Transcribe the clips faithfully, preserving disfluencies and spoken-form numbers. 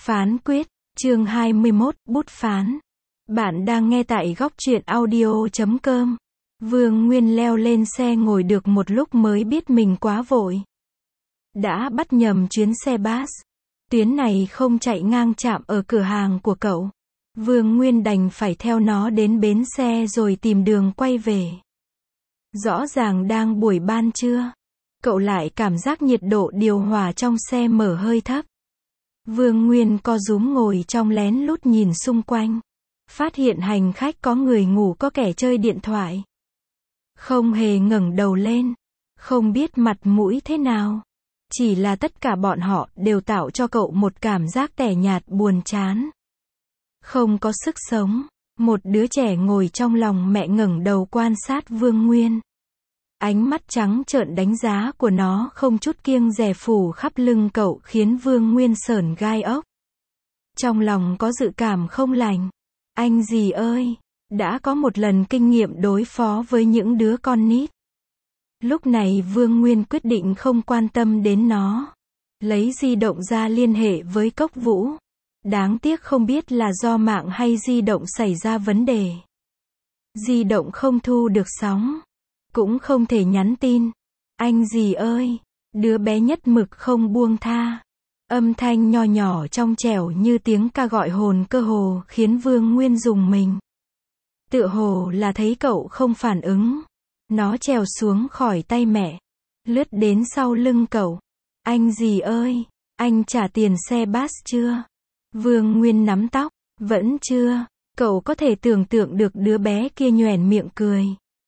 Phán quyết, chương hai mươi mốt, bút phán. Bạn đang nghe tại góc truyện audio chấm com. Vương Nguyên leo lên xe ngồi được một lúc mới biết mình quá vội. Đã bắt nhầm chuyến xe bus. Tuyến này không chạy ngang trạm ở cửa hàng của cậu. Vương Nguyên đành phải theo nó đến bến xe rồi tìm đường quay về. Rõ ràng đang buổi ban trưa. Cậu lại cảm giác nhiệt độ điều hòa trong xe mở hơi thấp. Vương Nguyên co rúm ngồi trong lén lút nhìn xung quanh. Phát hiện hành khách có người ngủ có kẻ chơi điện thoại. Không hề ngẩng đầu lên. Không biết mặt mũi thế nào. Chỉ là tất cả bọn họ đều tạo cho cậu một cảm giác tẻ nhạt buồn chán. Không có sức sống. Một đứa trẻ ngồi trong lòng mẹ ngẩng đầu quan sát Vương Nguyên. Ánh mắt trắng trợn đánh giá của nó không chút kiêng dè phủ khắp lưng cậu khiến Vương Nguyên sởn gai ốc. Trong lòng có dự cảm không lành. Anh gì ơi, đã có một lần kinh nghiệm đối phó với những đứa con nít. Lúc này Vương Nguyên quyết định không quan tâm đến nó. Lấy di động ra liên hệ với Cốc Vũ. Đáng tiếc không biết là do mạng hay di động xảy ra vấn đề. Di động không thu được sóng. Cũng không thể nhắn tin. Anh gì ơi, đứa bé nhất mực không buông tha. Âm thanh nho nhỏ trong trẻo như tiếng ca gọi hồn cơ hồ khiến Vương Nguyên rùng mình. Tựa hồ là thấy cậu không phản ứng. Nó trèo xuống khỏi tay mẹ. Lướt đến sau lưng cậu. Anh gì ơi, anh trả tiền xe bus chưa? Vương Nguyên nắm tóc. Vẫn chưa. Cậu có thể tưởng tượng được đứa bé kia nhoẻn miệng cười.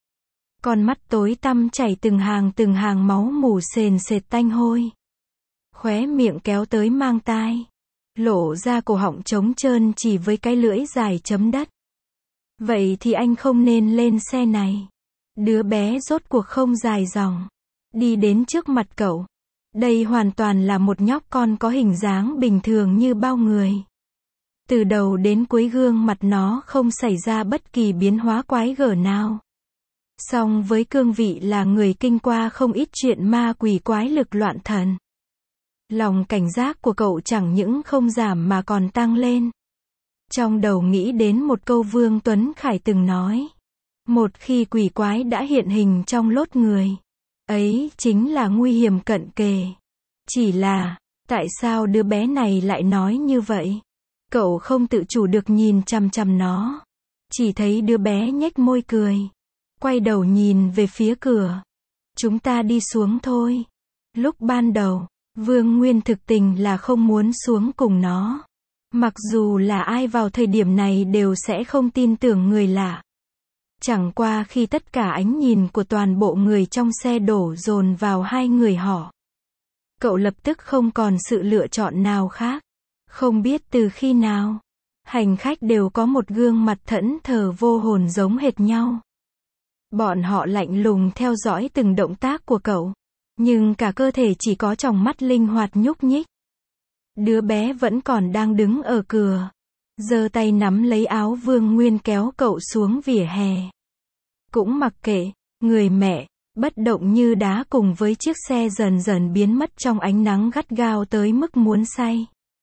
Con mắt tối tăm chảy từng hàng từng hàng máu mù sền sệt tanh hôi. Khóe miệng kéo tới mang tai. Lộ ra cổ họng trống trơn chỉ với cái lưỡi dài chấm đất. Vậy thì anh không nên lên xe này. Đứa bé rốt cuộc không dài dòng. Đi đến trước mặt cậu. Đây hoàn toàn là một nhóc con có hình dáng bình thường như bao người. Từ đầu đến cuối gương mặt nó không xảy ra bất kỳ biến hóa quái gở nào. Song với cương vị là người kinh qua không ít chuyện ma quỷ quái lực loạn thần. Lòng cảnh giác của cậu chẳng những không giảm mà còn tăng lên. Trong đầu nghĩ đến một câu Vương Tuấn Khải từng nói. Một khi quỷ quái đã hiện hình trong lốt người. Ấy chính là nguy hiểm cận kề. Chỉ là, tại sao đứa bé này lại nói như vậy? Cậu không tự chủ được nhìn chằm chằm nó. Chỉ thấy đứa bé nhếch môi cười. Quay đầu nhìn về phía cửa. Chúng ta đi xuống thôi. Lúc ban đầu, Vương Nguyên thực tình là không muốn xuống cùng nó. Mặc dù là ai vào thời điểm này đều sẽ không tin tưởng người lạ. Chẳng qua khi tất cả ánh nhìn của toàn bộ người trong xe đổ dồn vào hai người họ. Cậu lập tức không còn sự lựa chọn nào khác. Không biết từ khi nào, hành khách đều có một gương mặt thẫn thờ vô hồn giống hệt nhau. Bọn họ lạnh lùng theo dõi từng động tác của cậu. Nhưng cả cơ thể chỉ có tròng mắt linh hoạt nhúc nhích. Đứa bé vẫn còn đang đứng ở cửa. Giơ tay nắm lấy áo Vương Nguyên kéo cậu xuống vỉa hè. Cũng mặc kệ, người mẹ, bất động như đá cùng với chiếc xe dần dần biến mất trong ánh nắng gắt gao tới mức muốn say.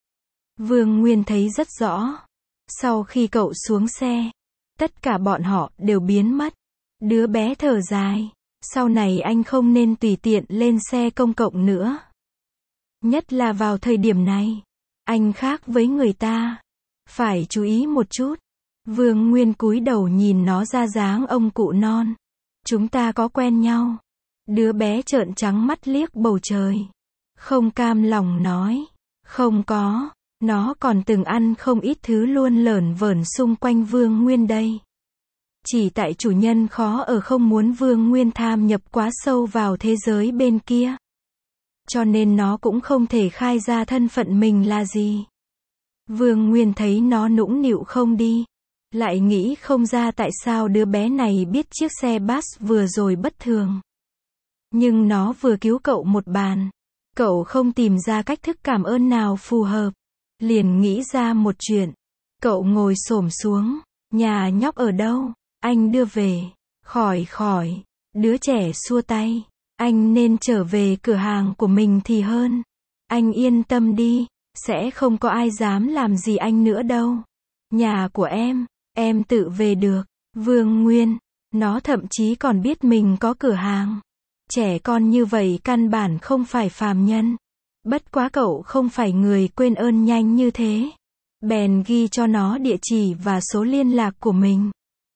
Vương Nguyên thấy rất rõ. Sau khi cậu xuống xe, tất cả bọn họ đều biến mất. Đứa bé thở dài. Sau này anh không nên tùy tiện lên xe công cộng nữa. Nhất là vào thời điểm này. Anh khác với người ta. Phải chú ý một chút. Vương Nguyên cúi đầu nhìn nó ra dáng ông cụ non. Chúng ta có quen nhau. Đứa bé trợn trắng mắt liếc bầu trời. Không cam lòng nói. Không có. Nó còn từng ăn không ít thứ luôn lởn vởn xung quanh Vương Nguyên đây. Chỉ tại chủ nhân khó ở không muốn Vương Nguyên tham nhập quá sâu vào thế giới bên kia. Cho nên nó cũng không thể khai ra thân phận mình là gì. Vương Nguyên thấy nó nũng nịu không đi. Lại nghĩ không ra tại sao đứa bé này biết chiếc xe bus vừa rồi bất thường. Nhưng nó vừa cứu cậu một bàn. Cậu không tìm ra cách thức cảm ơn nào phù hợp. Liền nghĩ ra một chuyện. Cậu ngồi xổm xuống. Nhà nhóc ở đâu? Anh đưa về. Khỏi khỏi. Đứa trẻ xua tay. Anh nên trở về cửa hàng của mình thì hơn. Anh yên tâm đi. Sẽ không có ai dám làm gì anh nữa đâu. Nhà của em, em tự về được. Vương Nguyên, nó thậm chí còn biết mình có cửa hàng. Trẻ con như vậy căn bản không phải phàm nhân. Bất quá cậu không phải người quên ơn nhanh như thế. Bèn ghi cho nó địa chỉ và số liên lạc của mình.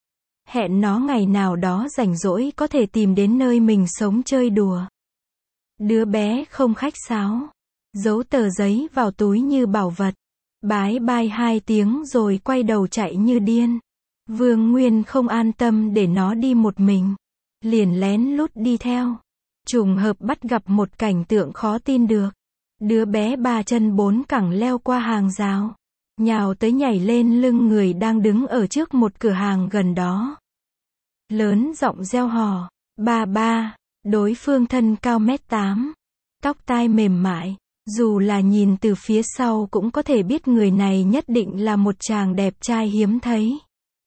Hẹn nó ngày nào đó rảnh rỗi có thể tìm đến nơi mình sống chơi đùa. Đứa bé không khách sáo. Giấu tờ giấy vào túi như bảo vật. Bái bai hai tiếng rồi quay đầu chạy như điên. Vương Nguyên không an tâm để nó đi một mình. Liền lén lút đi theo. Trùng hợp bắt gặp một cảnh tượng khó tin được. Đứa bé ba chân bốn cẳng leo qua hàng rào. Nhào tới nhảy lên lưng người đang đứng ở trước một cửa hàng gần đó. Lớn giọng reo hò. Ba ba. Đối phương thân cao mét tám. Tóc tai mềm mại. Dù là nhìn từ phía sau cũng có thể biết người này nhất định là một chàng đẹp trai hiếm thấy.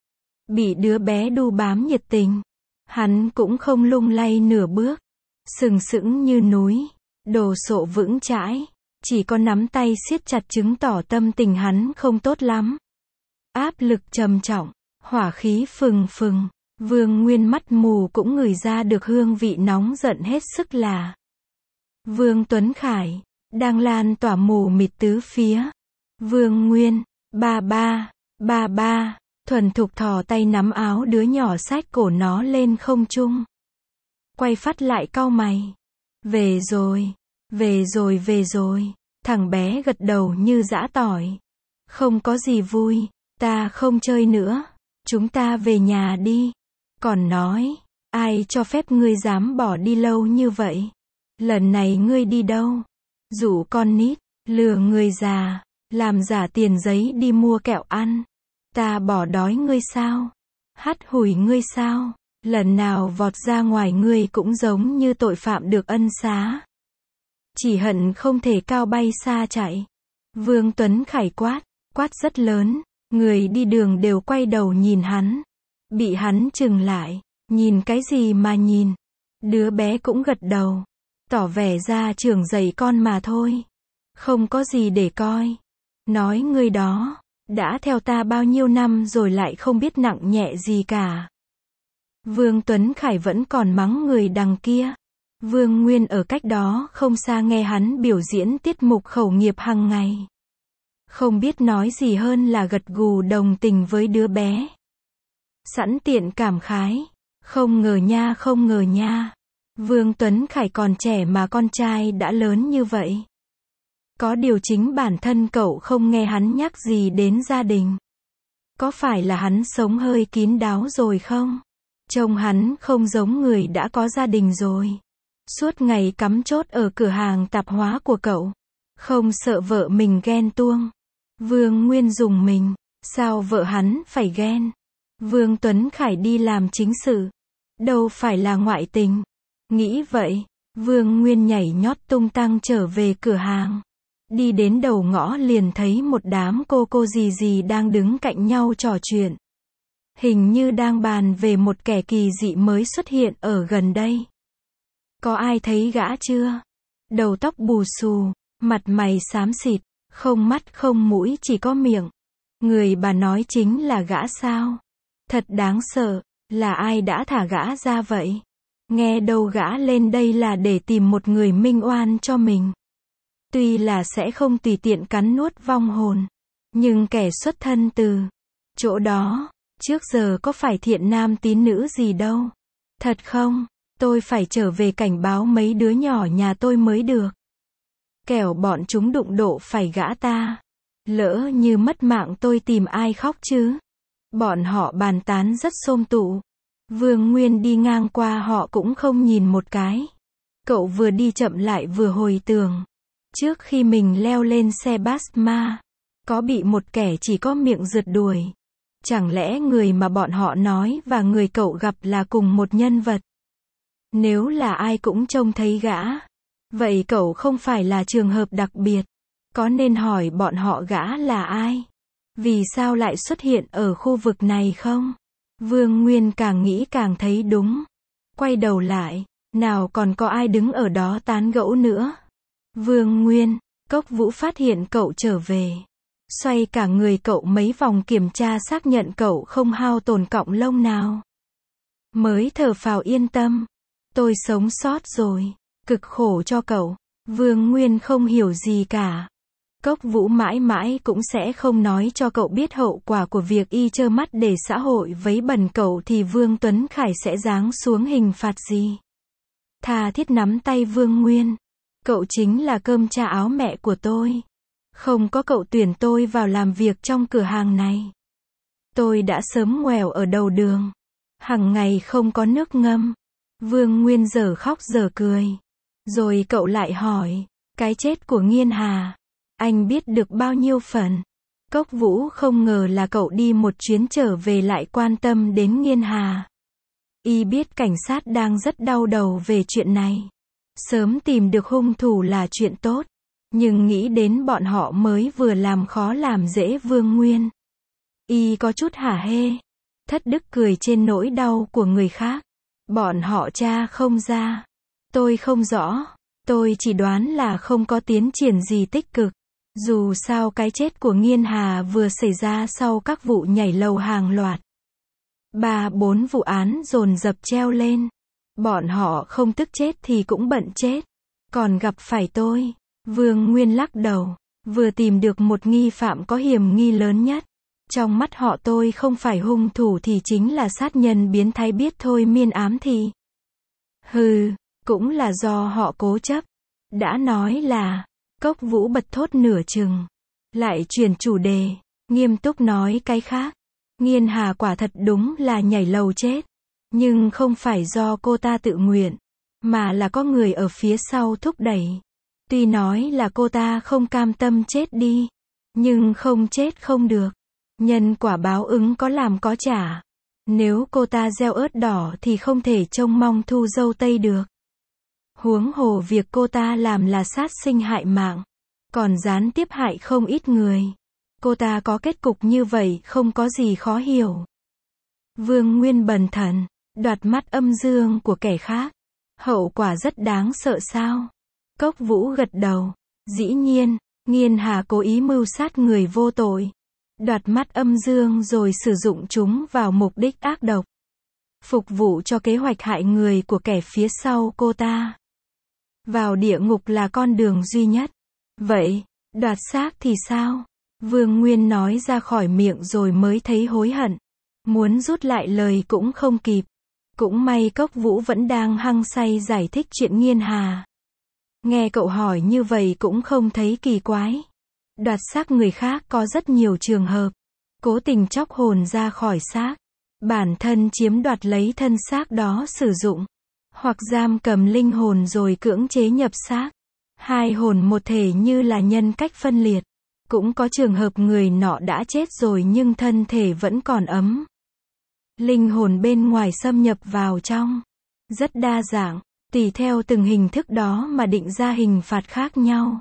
Bị đứa bé đu bám nhiệt tình. Hắn cũng không lung lay nửa bước. Sừng sững như núi. Đồ sộ vững chãi. Chỉ có nắm tay siết chặt chứng tỏ tâm tình hắn không tốt lắm. Áp lực trầm trọng. Hỏa khí phừng phừng. Vương Nguyên mắt mù cũng ngửi ra được hương vị nóng giận hết sức là. Vương Tuấn Khải. Đang lan tỏa mù mịt tứ phía. Vương Nguyên. Ba ba. Ba ba. Thuần thục thò tay nắm áo đứa nhỏ xách cổ nó lên không trung. Quay phát lại cau mày. Về rồi. Về rồi về rồi. Thằng bé gật đầu như giã tỏi. Không có gì vui. Ta không chơi nữa. Chúng ta về nhà đi. Còn nói. Ai cho phép ngươi dám bỏ đi lâu như vậy? Lần này ngươi đi đâu? Rủ con nít. Lừa người già. Làm giả tiền giấy đi mua kẹo ăn. Ta bỏ đói ngươi sao? Hắt hủi ngươi sao? Lần nào vọt ra ngoài ngươi cũng giống như tội phạm được ân xá. Chỉ hận không thể cao bay xa chạy. Vương Tuấn Khải quát, quát rất lớn. Người đi đường đều quay đầu nhìn hắn. Bị hắn chừng lại. Nhìn cái gì mà nhìn? Đứa bé cũng gật đầu. Tỏ vẻ ra trưởng dạy con mà thôi. Không có gì để coi. Nói ngươi đó. Đã theo ta bao nhiêu năm rồi lại không biết nặng nhẹ gì cả. Vương Tuấn Khải vẫn còn mắng người đằng kia. Vương Nguyên ở cách đó không xa nghe hắn biểu diễn tiết mục khẩu nghiệp hàng ngày. Không biết nói gì hơn là gật gù đồng tình với đứa bé. Sẵn tiện cảm khái. Không ngờ nha không ngờ nha. Vương Tuấn Khải còn trẻ mà con trai đã lớn như vậy. Có điều chính bản thân cậu không nghe hắn nhắc gì đến gia đình. Có phải là hắn sống hơi kín đáo rồi không? Trông hắn không giống người đã có gia đình rồi. Suốt ngày cắm chốt ở cửa hàng tạp hóa của cậu. Không sợ vợ mình ghen tuông. Vương Nguyên dùng mình. Sao vợ hắn phải ghen? Vương Tuấn Khải đi làm chính sự. Đâu phải là ngoại tình. Nghĩ vậy, Vương Nguyên nhảy nhót tung tăng trở về cửa hàng. Đi đến đầu ngõ liền thấy một đám cô cô dì dì đang đứng cạnh nhau trò chuyện. Hình như đang bàn về một kẻ kỳ dị mới xuất hiện ở gần đây. Có ai thấy gã chưa? Đầu tóc bù xù, mặt mày xám xịt, không mắt không mũi chỉ có miệng. Người bà nói chính là gã sao? Thật đáng sợ, là ai đã thả gã ra vậy? Nghe đâu gã lên đây là để tìm một người minh oan cho mình. Tuy là sẽ không tùy tiện cắn nuốt vong hồn, nhưng kẻ xuất thân từ chỗ đó, trước giờ có phải thiện nam tín nữ gì đâu. Thật không? Tôi phải trở về cảnh báo mấy đứa nhỏ nhà tôi mới được. Kẻo bọn chúng đụng độ phải gã ta. Lỡ như mất mạng tôi tìm ai khóc chứ? Bọn họ bàn tán rất xôm tụ. Vương Nguyên đi ngang qua họ cũng không nhìn một cái. Cậu vừa đi chậm lại vừa hồi tưởng. Trước khi mình leo lên xe Basma, có bị một kẻ chỉ có miệng rượt đuổi. Chẳng lẽ người mà bọn họ nói và người cậu gặp là cùng một nhân vật? Nếu là ai cũng trông thấy gã, vậy cậu không phải là trường hợp đặc biệt. Có nên hỏi bọn họ gã là ai? Vì sao lại xuất hiện ở khu vực này không? Vương Nguyên càng nghĩ càng thấy đúng. Quay đầu lại, nào còn có ai đứng ở đó tán gẫu nữa. Vương Nguyên, Cốc Vũ phát hiện cậu trở về. Xoay cả người cậu mấy vòng kiểm tra xác nhận cậu không hao tổn cọng lông nào. Mới thở phào yên tâm. Tôi sống sót rồi. Cực khổ cho cậu. Vương Nguyên không hiểu gì cả. Cốc Vũ mãi mãi cũng sẽ không nói cho cậu biết hậu quả của việc y trơ mắt để xã hội vấy bẩn cậu thì Vương Tuấn Khải sẽ giáng xuống hình phạt gì. Tha thiết nắm tay Vương Nguyên. Cậu chính là cơm cha áo mẹ của tôi. Không có cậu tuyển tôi vào làm việc trong cửa hàng này. Tôi đã sớm ngoèo ở đầu đường. Hằng ngày không có nước ngâm. Vương Nguyên giờ khóc giờ cười. Rồi cậu lại hỏi, cái chết của Nghiên Hà, anh biết được bao nhiêu phần? Cốc Vũ không ngờ là cậu đi một chuyến trở về lại quan tâm đến Nghiên Hà. Y biết cảnh sát đang rất đau đầu về chuyện này. Sớm tìm được hung thủ là chuyện tốt. Nhưng nghĩ đến bọn họ mới vừa làm khó làm dễ Vương Nguyên. Y có chút hả hê. Thất đức cười trên nỗi đau của người khác. Bọn họ tra không ra. Tôi không rõ. Tôi chỉ đoán là không có tiến triển gì tích cực. Dù sao cái chết của Nghiên Hà vừa xảy ra sau các vụ nhảy lầu hàng loạt. Ba bốn vụ án dồn dập treo lên. Bọn họ không tức chết thì cũng bận chết. Còn gặp phải tôi. Vương Nguyên lắc đầu. Vừa tìm được một nghi phạm có hiểm nghi lớn nhất. Trong mắt họ tôi không phải hung thủ thì chính là sát nhân biến thái biết thôi miên ám thì. Hừ, cũng là do họ cố chấp. Đã nói là, Cốc Vũ bật thốt nửa chừng. Lại chuyển chủ đề, nghiêm túc nói cái khác. Nghiên Hà quả thật đúng là nhảy lầu chết. Nhưng không phải do cô ta tự nguyện. Mà là có người ở phía sau thúc đẩy. Tuy nói là cô ta không cam tâm chết đi. Nhưng không chết không được. Nhân quả báo ứng có làm có trả. Nếu cô ta gieo ớt đỏ thì không thể trông mong thu dâu tây được. Huống hồ việc cô ta làm là sát sinh hại mạng. Còn gián tiếp hại không ít người. Cô ta có kết cục như vậy không có gì khó hiểu. Vương Nguyên bần thần. Đoạt mắt âm dương của kẻ khác. Hậu quả rất đáng sợ sao? Cốc Vũ gật đầu. Dĩ nhiên, Nghiên Hà cố ý mưu sát người vô tội. Đoạt mắt âm dương rồi sử dụng chúng vào mục đích ác độc. Phục vụ cho kế hoạch hại người của kẻ phía sau cô ta. Vào địa ngục là con đường duy nhất. Vậy, đoạt xác thì sao? Vương Nguyên nói ra khỏi miệng rồi mới thấy hối hận. Muốn rút lại lời cũng không kịp. Cũng may Cốc Vũ vẫn đang hăng say giải thích chuyện Nghiên Hà. Nghe cậu hỏi như vậy cũng không thấy kỳ quái. Đoạt xác người khác có rất nhiều trường hợp. Cố tình chóc hồn ra khỏi xác. Bản thân chiếm đoạt lấy thân xác đó sử dụng. Hoặc giam cầm linh hồn rồi cưỡng chế nhập xác. Hai hồn một thể như là nhân cách phân liệt. Cũng có trường hợp người nọ đã chết rồi nhưng thân thể vẫn còn ấm. Linh hồn bên ngoài xâm nhập vào trong. Rất đa dạng, tùy theo từng hình thức đó mà định ra hình phạt khác nhau.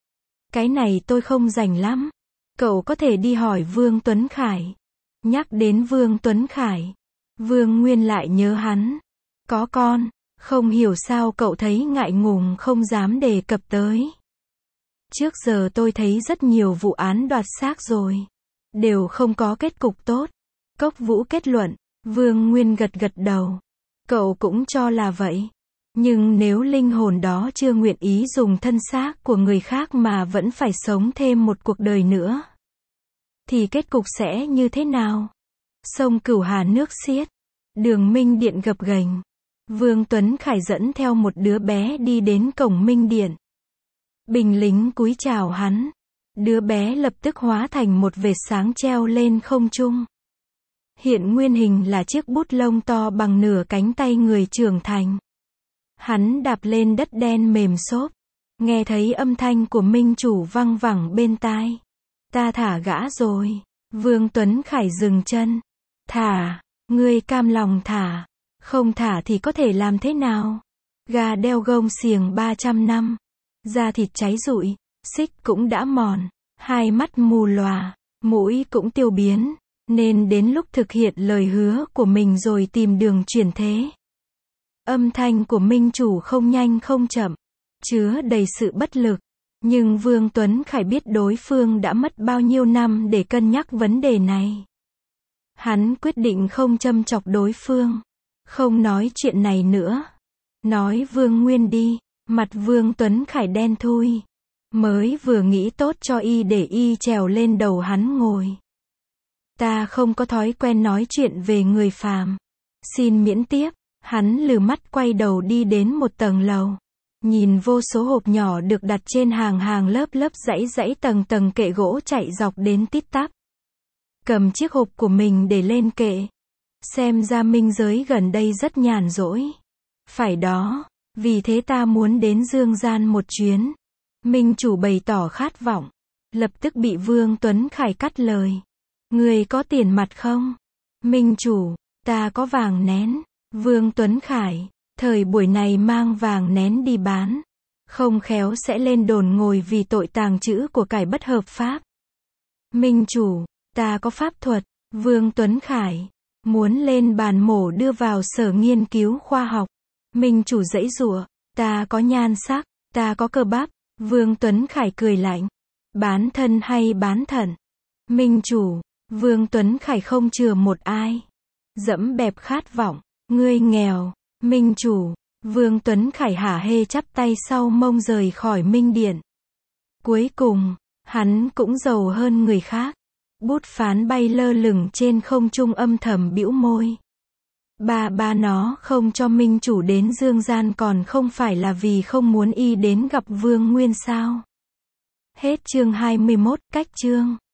Cái này tôi không rành lắm. Cậu có thể đi hỏi Vương Tuấn Khải. Nhắc đến Vương Tuấn Khải. Vương Nguyên lại nhớ hắn. Có con, không hiểu sao cậu thấy ngại ngùng không dám đề cập tới. Trước giờ tôi thấy rất nhiều vụ án đoạt xác rồi. Đều không có kết cục tốt. Cốc Vũ kết luận. Vương Nguyên gật gật đầu. Cậu cũng cho là vậy. Nhưng nếu linh hồn đó chưa nguyện ý dùng thân xác của người khác mà vẫn phải sống thêm một cuộc đời nữa, thì kết cục sẽ như thế nào? Sông Cửu Hà nước xiết. Đường Minh Điện gập ghềnh. Vương Tuấn Khải dẫn theo một đứa bé đi đến cổng Minh Điện. Binh lính cúi chào hắn. Đứa bé lập tức hóa thành một vệt sáng treo lên không trung. Hiện nguyên hình là chiếc bút lông to bằng nửa cánh tay người trưởng thành. Hắn đạp lên đất đen mềm xốp. Nghe thấy âm thanh của minh chủ văng vẳng bên tai. Ta thả gã rồi. Vương Tuấn Khải dừng chân. Thả, ngươi cam lòng thả. Không thả thì có thể làm thế nào? Gà đeo gông xiềng ba trăm năm. Da thịt cháy rụi, xích cũng đã mòn. Hai mắt mù lòa, mũi cũng tiêu biến. Nên đến lúc thực hiện lời hứa của mình rồi tìm đường chuyển thế. Âm thanh của minh chủ không nhanh không chậm. Chứa đầy sự bất lực. Nhưng Vương Tuấn Khải biết đối phương đã mất bao nhiêu năm để cân nhắc vấn đề này. Hắn quyết định không châm chọc đối phương. Không nói chuyện này nữa. Nói Vương Nguyên đi. Mặt Vương Tuấn Khải đen thui. Mới vừa nghĩ tốt cho y để y trèo lên đầu hắn ngồi. Ta không có thói quen nói chuyện về người phàm. Xin miễn tiếp. Hắn lừ mắt quay đầu đi đến một tầng lầu. Nhìn vô số hộp nhỏ được đặt trên hàng hàng lớp lớp dãy dãy tầng tầng kệ gỗ chạy dọc đến tít tắp. Cầm chiếc hộp của mình để lên kệ. Xem ra minh giới gần đây rất nhàn rỗi. Phải đó, vì thế ta muốn đến Dương Gian một chuyến. Minh chủ bày tỏ khát vọng. Lập tức bị Vương Tuấn Khải cắt lời. Người có tiền mặt không? Minh chủ, ta có vàng nén. Vương Tuấn Khải, thời buổi này mang vàng nén đi bán. Không khéo sẽ lên đồn ngồi vì tội tàng trữ của cải bất hợp pháp. Minh chủ, ta có pháp thuật. Vương Tuấn Khải, muốn lên bàn mổ đưa vào sở nghiên cứu khoa học. Minh chủ giãy giụa, ta có nhan sắc, ta có cơ bắp. Vương Tuấn Khải cười lạnh. Bán thân hay bán thận? Minh chủ, Vương Tuấn Khải không chừa một ai. Dẫm bẹp khát vọng, ngươi nghèo. Minh chủ, Vương Tuấn Khải hả hê chắp tay sau mông rời khỏi Minh Điện. Cuối cùng, hắn cũng giàu hơn người khác. Bút phán bay lơ lửng trên không trung âm thầm bĩu môi. Ba ba nó không cho Minh chủ đến Dương Gian còn không phải là vì không muốn y đến gặp Vương Nguyên sao? Hết chương hai mươi mốt, cách chương.